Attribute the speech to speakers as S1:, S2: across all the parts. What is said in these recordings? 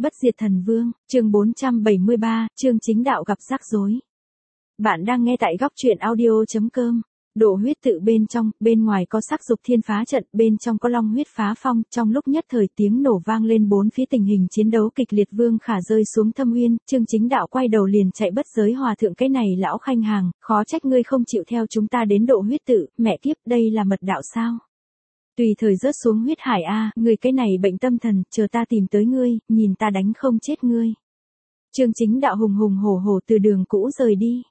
S1: Bất diệt thần vương, chương 473, Chương Chính Đạo gặp rắc rối. Bạn đang nghe tại góc truyện audio.com. Độ huyết tự bên trong, bên ngoài có sắc dục thiên phá trận, bên trong có long huyết phá phong, trong lúc nhất thời tiếng nổ vang lên bốn phía, tình hình chiến đấu kịch liệt. Vương Khả rơi xuống thâm uyên, Chương Chính Đạo quay đầu liền chạy. Bất giới hòa thượng, cái này lão khanh hàng, khó trách ngươi không chịu theo chúng ta đến độ huyết tự, mẹ kiếp, đây là mật đạo sao? Tùy thời rớt xuống huyết hải a, ngươi cái này bệnh tâm thần, chờ ta tìm tới ngươi, nhìn ta đánh không chết ngươi. Chương Chính Đạo hùng hùng hổ hổ từ đường cũ rời đi.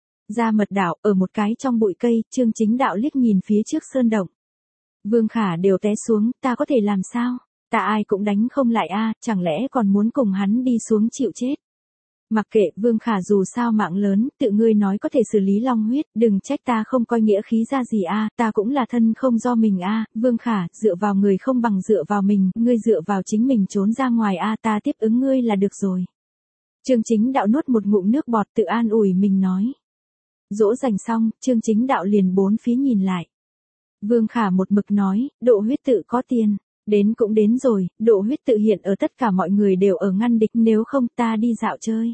S1: Ra mật đạo, ở một cái trong bụi cây, Chương Chính Đạo liếc nhìn phía trước sơn động. Vương Khả đều té xuống, ta có thể làm sao? Ta ai cũng đánh không lại a, chẳng lẽ còn muốn cùng hắn đi xuống chịu chết? Mặc kệ, Vương Khả dù sao mạng lớn, tự ngươi nói có thể xử lý long huyết, đừng trách ta không coi nghĩa khí ra gì a, ta cũng là thân không do mình a, Vương Khả, dựa vào người không bằng dựa vào mình, ngươi dựa vào chính mình trốn ra ngoài a, ta tiếp ứng ngươi là được rồi. Chương Chính Đạo nuốt một ngụm nước bọt, tự an ủi mình nói. Dỗ dành xong, Chương Chính Đạo liền bốn phía nhìn lại. Vương Khả một mực nói, độ huyết tự có tiền. Đến cũng đến rồi, độ huyết tự hiện ở tất cả mọi người đều ở ngăn địch, nếu không ta đi dạo chơi.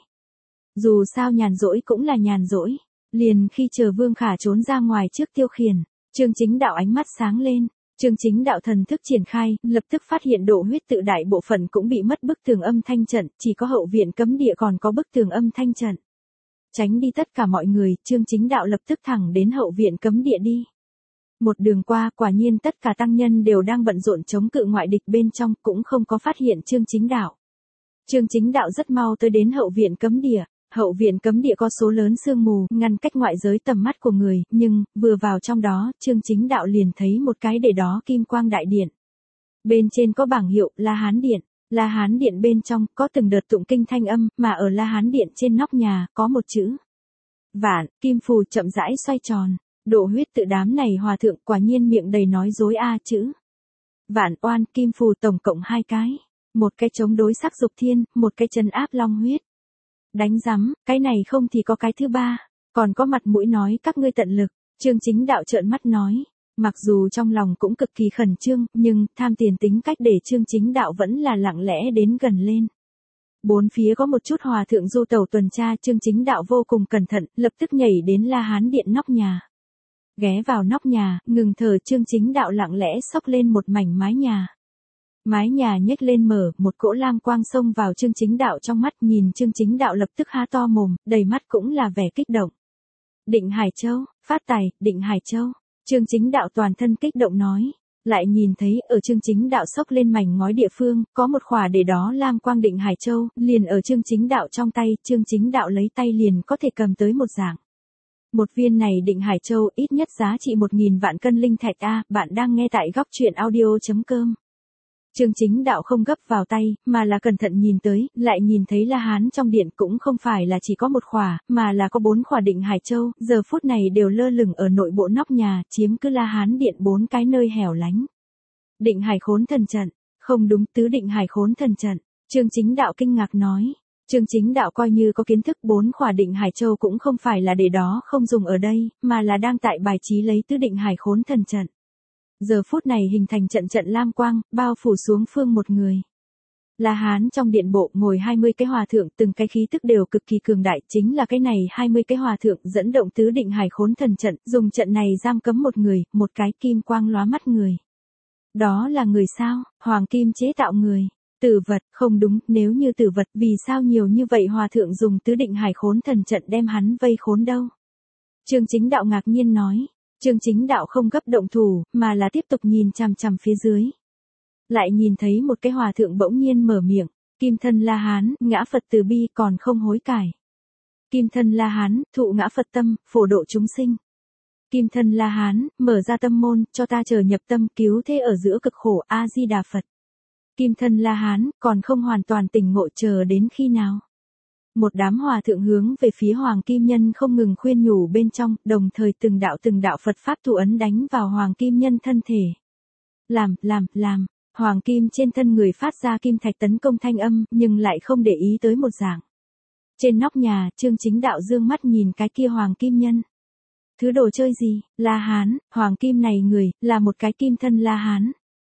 S1: Dù sao nhàn rỗi cũng là nhàn rỗi. Liền khi chờ Vương Khả trốn ra ngoài trước tiêu khiển, Chương Chính Đạo ánh mắt sáng lên. Chương Chính Đạo thần thức triển khai, lập tức phát hiện độ huyết tự đại bộ phận cũng bị mất bức tường âm thanh trận, chỉ có hậu viện cấm địa còn có bức tường âm thanh trận. Tránh đi tất cả mọi người, Chương Chính Đạo lập tức thẳng đến hậu viện cấm địa đi. Một đường qua, quả nhiên tất cả tăng nhân đều đang bận rộn chống cự ngoại địch, bên trong cũng không có phát hiện Chương Chính Đạo. Chương Chính Đạo rất mau tới đến hậu viện cấm địa. Hậu viện cấm địa có số lớn sương mù, ngăn cách ngoại giới tầm mắt của người, nhưng, vừa vào trong đó, Chương Chính Đạo liền thấy một cái để đó kim quang đại điện. Bên trên có bảng hiệu, La Hán Điện. La Hán Điện bên trong, có từng đợt tụng kinh thanh âm, mà ở La Hán Điện trên nóc nhà, có một chữ Vạn, kim phù chậm rãi xoay tròn. Độ huyết tự đám này hòa thượng quả nhiên miệng đầy nói dối a, chữ Vạn oan, kim phù tổng cộng 2 cái. Một cái chống đối sắc dục thiên, một cái trấn áp long huyết. Đánh rắm, cái này không thì có cái thứ ba, còn có mặt mũi nói các ngươi tận lực. Chương Chính Đạo trợn mắt nói, mặc dù trong lòng cũng cực kỳ khẩn trương, nhưng tham tiền tính cách để Chương Chính Đạo vẫn là lặng lẽ đến gần lên. Bốn phía có một chút hòa thượng du tẩu tuần tra, Chương Chính Đạo vô cùng cẩn thận, lập tức nhảy đến La Hán Điện nóc nhà. Ghé vào nóc nhà, ngừng thở, Chương Chính Đạo lặng lẽ xốc lên một mảnh mái nhà. Mái nhà nhếch lên mở, một cỗ lam quang xông vào Chương Chính Đạo trong mắt, nhìn Chương Chính Đạo lập tức há to mồm, đầy mắt cũng là vẻ kích động. Định Hải Châu, phát tài, Định Hải Châu. Chương Chính Đạo toàn thân kích động nói. Lại nhìn thấy, ở Chương Chính Đạo xốc lên mảnh ngói địa phương, có một khỏa để đó lam quang Định Hải Châu, liền ở Chương Chính Đạo trong tay, Chương Chính Đạo lấy tay liền có thể cầm tới một dạng. Một viên này Định Hải Châu ít nhất giá trị 1.000 vạn cân linh thạch a, bạn đang nghe tại góc truyện audio.com. Chương Chính Đạo không gấp vào tay, mà là cẩn thận nhìn tới, lại nhìn thấy La Hán trong điện cũng không phải là chỉ có một khỏa, mà là có 4 khỏa Định Hải Châu, giờ phút này đều lơ lửng ở nội bộ nóc nhà, chiếm cứ La Hán điện 4 cái nơi hẻo lánh. Định Hải Khốn Thần Trận, không đúng, tứ Định Hải Khốn Thần Trận. Chương Chính Đạo kinh ngạc nói. Chương Chính Đạo coi như có kiến thức, 4 khỏa Định Hải Châu cũng không phải là để đó không dùng ở đây, mà là đang tại bài trí lấy tứ Định Hải Khốn Thần Trận. Giờ phút này hình thành trận trận lam quang, bao phủ xuống phương một người. La Hán trong điện bộ ngồi 20 cái hòa thượng, từng cái khí tức đều cực kỳ cường đại, chính là cái này 20 cái hòa thượng dẫn động tứ Định Hải Khốn Thần Trận, dùng trận này giam cấm một người, một cái kim quang lóa mắt người. Đó là người sao? Hoàng kim chế tạo người. Tử vật, không đúng, nếu như tử vật, vì sao nhiều như vậy hòa thượng dùng tứ Định Hải Khốn Thần Trận đem hắn vây khốn đâu? Chương Chính Đạo ngạc nhiên nói. Chương Chính Đạo không gấp động thủ, mà là tiếp tục nhìn chằm chằm phía dưới. Lại nhìn thấy một cái hòa thượng bỗng nhiên mở miệng, Kim Thân La Hán, ngã Phật từ bi còn không hối cải. Kim Thân La Hán, thụ ngã Phật tâm, phổ độ chúng sinh. Kim Thân La Hán, mở ra tâm môn, cho ta chờ nhập tâm, cứu thế ở giữa cực khổ, A-di-đà Phật. Kim Thân La Hán, còn không hoàn toàn tỉnh ngộ, chờ đến khi nào? Một đám hòa thượng hướng về phía Hoàng Kim Nhân không ngừng khuyên nhủ bên trong, đồng thời từng đạo Phật Pháp thủ ấn đánh vào Hoàng Kim Nhân thân thể. Làm, Hoàng Kim trên thân người phát ra kim thạch tấn công thanh âm, nhưng lại không để ý tới một dạng. Trên nóc nhà, Chương Chính Đạo dương mắt nhìn cái kia Hoàng Kim Nhân. Thứ đồ chơi gì? La Hán, Hoàng Kim này người, là một cái Kim Thân La Hán.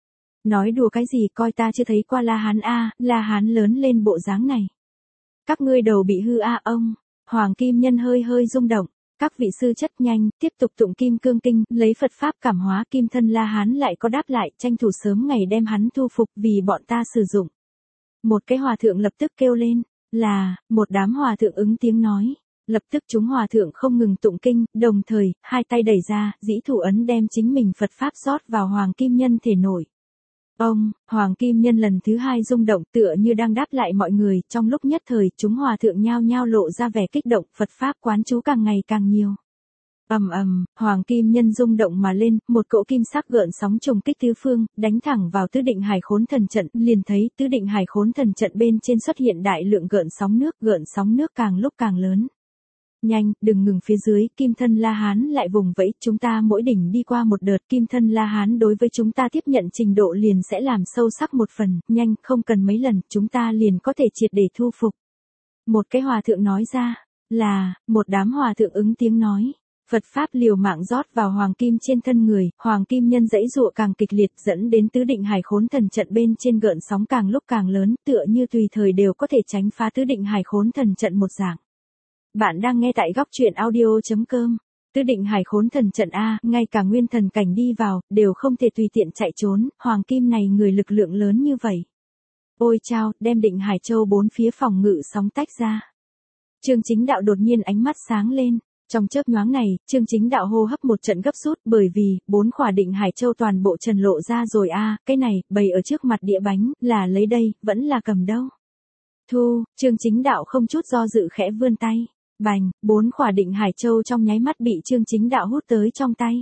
S1: Nói đùa cái gì, coi ta chưa thấy qua La Hán a, La Hán lớn lên bộ dáng này. Các ngươi đầu bị hư a ông. Hoàng Kim Nhân hơi hơi rung động. Các vị sư chất nhanh, tiếp tục tụng Kim Cương Kinh, lấy Phật Pháp cảm hóa kim thân La Hán lại có đáp lại, tranh thủ sớm ngày đem hắn thu phục vì bọn ta sử dụng. Một cái hòa thượng lập tức kêu lên, là, một đám hòa thượng ứng tiếng nói. Lập tức chúng hòa thượng không ngừng tụng kinh, đồng thời, hai tay đẩy ra, dĩ thủ ấn đem chính mình Phật Pháp rót vào Hoàng Kim Nhân thể nội. Ông, Hoàng Kim Nhân lần thứ hai rung động tựa như đang đáp lại mọi người, trong lúc nhất thời chúng hòa thượng nhao nhao lộ ra vẻ kích động, Phật Pháp quán chú càng ngày càng nhiều. Ầm ầm, Hoàng Kim Nhân rung động mà lên, một cỗ kim sắc gợn sóng trùng kích tứ phương, đánh thẳng vào Tứ Định Hải Khốn Thần Trận, liền thấy Tứ Định Hải Khốn Thần Trận bên trên xuất hiện đại lượng gợn sóng nước càng lúc càng lớn. Nhanh, đừng ngừng phía dưới, kim thân La Hán lại vùng vẫy, chúng ta mỗi đỉnh đi qua một đợt, kim thân La Hán đối với chúng ta tiếp nhận trình độ liền sẽ làm sâu sắc một phần, nhanh, không cần mấy lần, chúng ta liền có thể triệt để thu phục. Một cái hòa thượng nói ra, là, một đám hòa thượng ứng tiếng nói. Phật Pháp liều mạng rót vào Hoàng Kim trên thân người, Hoàng Kim Nhân giãy giụa càng kịch liệt dẫn đến Tứ Định Hải Khốn Thần Trận bên trên gợn sóng càng lúc càng lớn, tựa như tùy thời đều có thể tránh phá Tứ Định Hải Khốn Thần Trận một dạng. Bạn đang nghe tại góc truyện audio.com. Tứ Định Hải Khốn Thần Trận a, ngay cả nguyên thần cảnh đi vào, đều không thể tùy tiện chạy trốn, Hoàng Kim này người lực lượng lớn như vậy. Ôi chao, đem Định Hải Châu bốn phía phòng ngự sóng tách ra. Trương Chính Đạo đột nhiên ánh mắt sáng lên. Trong chớp nhoáng này, Trương Chính Đạo hô hấp một trận gấp rút bởi vì, 4 khỏa Định Hải Châu toàn bộ trần lộ ra rồi a, cái này, bày ở trước mặt đĩa bánh, là lấy đây, vẫn là cầm đâu. Thu, Trương Chính Đạo không chút do dự khẽ vươn tay. Bành, 4 khỏa Định Hải Châu trong nháy mắt bị Trương Chính Đạo hút tới trong tay.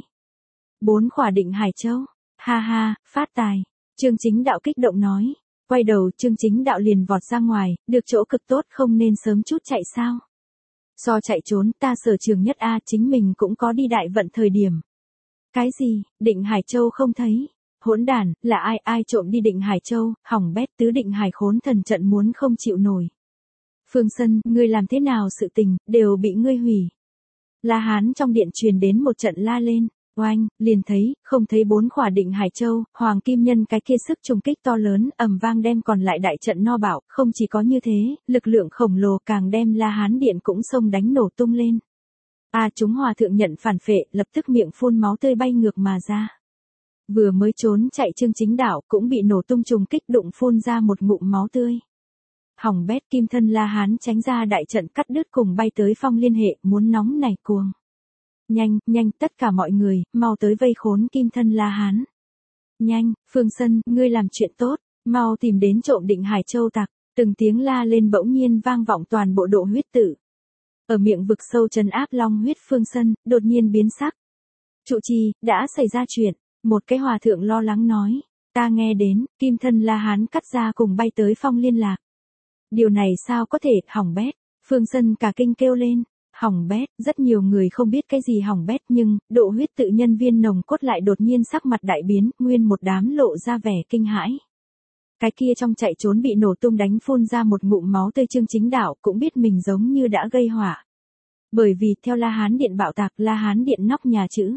S1: 4 khỏa Định Hải Châu, ha ha, phát tài. Trương Chính Đạo kích động nói. Quay đầu Trương Chính Đạo liền vọt ra ngoài, được chỗ cực tốt không nên sớm chút chạy sao. So chạy trốn ta sở trường nhất a, chính mình cũng có đi đại vận thời điểm. Cái gì, Định Hải Châu không thấy. Hỗn đản, là ai trộm đi Định Hải Châu, hỏng bét Tứ Định Hải Khốn Thần Trận muốn không chịu nổi. Phương Sân, ngươi làm thế nào sự tình, đều bị ngươi hủy. La Hán trong điện truyền đến một trận la lên, oanh, liền thấy, không thấy 4 khỏa Định Hải Châu, Hoàng Kim Nhân cái kia sức trùng kích to lớn, ầm vang đem còn lại đại trận no bảo, không chỉ có như thế, lực lượng khổng lồ càng đem La Hán điện cũng xông đánh nổ tung lên. Chúng hòa thượng nhận phản phệ, lập tức miệng phun máu tươi bay ngược mà ra. Vừa mới trốn chạy Trương Chính Đạo cũng bị nổ tung trùng kích đụng phun ra một ngụm máu tươi. Hỏng bét kim thân La Hán tránh ra đại trận cắt đứt cùng bay tới phong liên hệ, muốn nóng nảy cuồng. Nhanh, tất cả mọi người, mau tới vây khốn kim thân La Hán. Nhanh, Phương Sân, ngươi làm chuyện tốt, mau tìm đến trộm Định Hải Châu tặc, từng tiếng la lên bỗng nhiên vang vọng toàn bộ Độ Huyết Tự. Ở miệng vực sâu trấn áp long huyết Phương Sân, đột nhiên biến sắc. Trụ trì, đã xảy ra chuyện, một cái hòa thượng lo lắng nói, ta nghe đến, kim thân La Hán cắt ra cùng bay tới phong liên lạc. Điều này sao có thể, hỏng bét, Phương Sân cả kinh kêu lên, hỏng bét, rất nhiều người không biết cái gì hỏng bét nhưng, Độ Huyết Tự nhân viên nồng cốt lại đột nhiên sắc mặt đại biến, nguyên một đám lộ ra vẻ kinh hãi. Cái kia trong chạy trốn bị nổ tung đánh phun ra một ngụm máu tươi Trương Chính Đạo cũng biết mình giống như đã gây họa. Bởi vì theo La Hán điện bạo tạc, La Hán điện nóc nhà chữ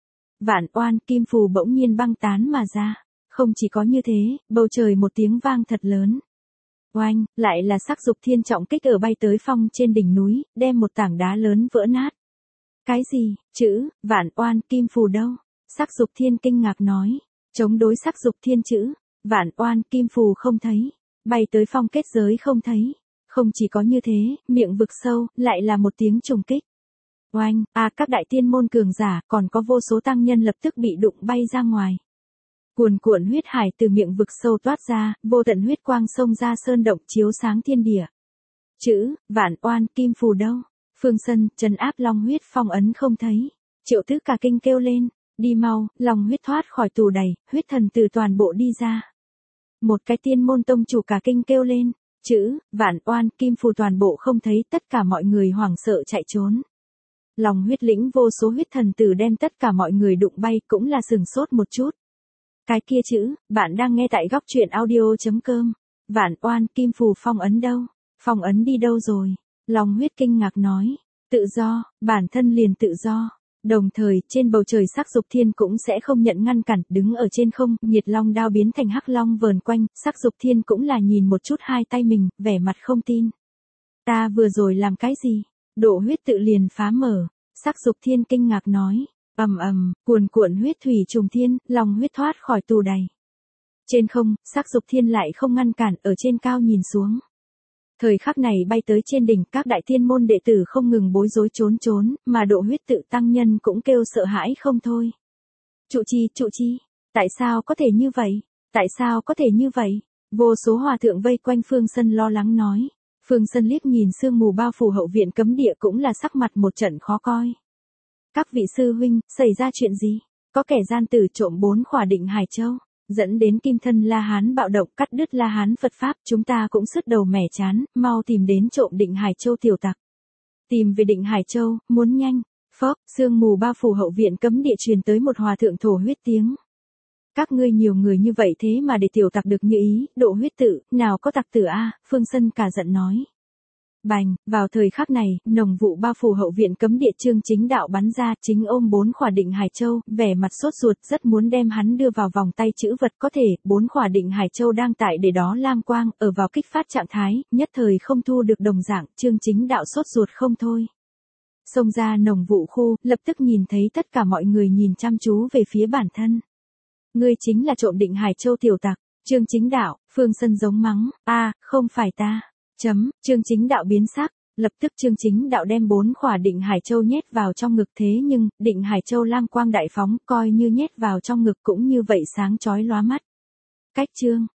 S1: Vạn Oan kim phù bỗng nhiên băng tán mà ra. Không chỉ có như thế, bầu trời một tiếng vang thật lớn. Oanh, lại là Sắc Dục Thiên trọng kích ở bay tới phong trên đỉnh núi, đem một tảng đá lớn vỡ nát. Cái gì, chữ Vạn Oan kim phù đâu? Sắc Dục Thiên kinh ngạc nói, chống đối Sắc Dục Thiên chữ Vạn Oan kim phù không thấy, bay tới phong kết giới không thấy. Không chỉ có như thế, miệng vực sâu, lại là một tiếng trùng kích. Oanh, các đại tiên môn cường giả, còn có vô số tăng nhân lập tức bị đụng bay ra ngoài. Cuồn cuộn huyết hải từ miệng vực sâu toát ra, vô tận huyết quang xông ra sơn động chiếu sáng thiên địa. Chữ Vạn Oan kim phù đâu? Phương Sân, trấn áp long huyết phong ấn không thấy. Triệu Tứ cả kinh kêu lên, đi mau, long huyết thoát khỏi tù đầy, huyết thần từ toàn bộ đi ra. Một cái tiên môn tông chủ cả kinh kêu lên, chữ Vạn Oan kim phù toàn bộ không thấy, tất cả mọi người hoảng sợ chạy trốn. Lòng huyết lĩnh vô số huyết thần tử đem tất cả mọi người đụng bay cũng là sừng sốt một chút. Cái kia chữ, bạn đang nghe tại góc truyện audio.com. Vạn Oan kim phù phong ấn đâu? Phong ấn đi đâu rồi? Lòng huyết kinh ngạc nói. Tự do, bản thân liền tự do. Đồng thời, trên bầu trời Sắc Dục Thiên cũng sẽ không nhận ngăn cản, đứng ở trên không, Nhiệt Long đao biến thành hắc long vờn quanh, Sắc Dục Thiên cũng là nhìn một chút hai tay mình, vẻ mặt không tin. Ta vừa rồi làm cái gì? Độ huyết tự liền phá mở, Sắc Dục Thiên kinh ngạc nói, ầm ầm, cuồn cuộn huyết thủy trùng thiên, lòng huyết thoát khỏi tù đày. Trên không, Sắc Dục Thiên lại không ngăn cản, ở trên cao nhìn xuống. Thời khắc này bay tới trên đỉnh, các đại thiên môn đệ tử không ngừng bối rối trốn, mà Độ huyết tự tăng nhân cũng kêu sợ hãi không thôi. Trụ trì, tại sao có thể như vậy? Tại sao có thể như vậy? Vô số hòa thượng vây quanh Phương Sân lo lắng nói. Phương Sân liếc nhìn sương mù bao phủ hậu viện cấm địa cũng là sắc mặt một trận khó coi. Các vị sư huynh, xảy ra chuyện gì? Có kẻ gian tử trộm 4 khỏa định Hải Châu, dẫn đến kim thân La Hán bạo động, cắt đứt La Hán Phật Pháp, chúng ta cũng sứt đầu mẻ chán, mau tìm đến trộm định Hải Châu tiểu tặc. Tìm về định Hải Châu, muốn nhanh. Phốc, sương mù bao phủ hậu viện cấm địa truyền tới một hòa thượng thổ huyết tiếng. Các ngươi nhiều người như vậy thế mà để tiểu tặc được như ý, Độ huyết tự, nào có tặc tử a, Phương Sân cả giận nói. Bành, vào thời khắc này, nồng vụ bao phủ hậu viện cấm địa, Chương Chính Đạo bắn ra, chính ôm 4 khỏa định Hải Châu, vẻ mặt sốt ruột, rất muốn đem hắn đưa vào vòng tay chữ vật, có thể, 4 khỏa định Hải Châu đang tại để đó lam quang, ở vào kích phát trạng thái, nhất thời không thu được đồng dạng, Chương Chính Đạo sốt ruột không thôi. Xông ra nồng vụ khu, lập tức nhìn thấy tất cả mọi người nhìn chăm chú về phía bản thân. Ngươi chính là trộm định Hải Châu tiểu tặc, Chương Chính Đạo, Phương Sân giống mắng, không phải ta. Chương Chính Đạo biến sắc, lập tức Chương Chính Đạo đem 4 khỏa định Hải Châu nhét vào trong ngực, thế nhưng, định Hải Châu lam quang đại phóng, coi như nhét vào trong ngực cũng như vậy sáng chói lóa mắt. Cách chương.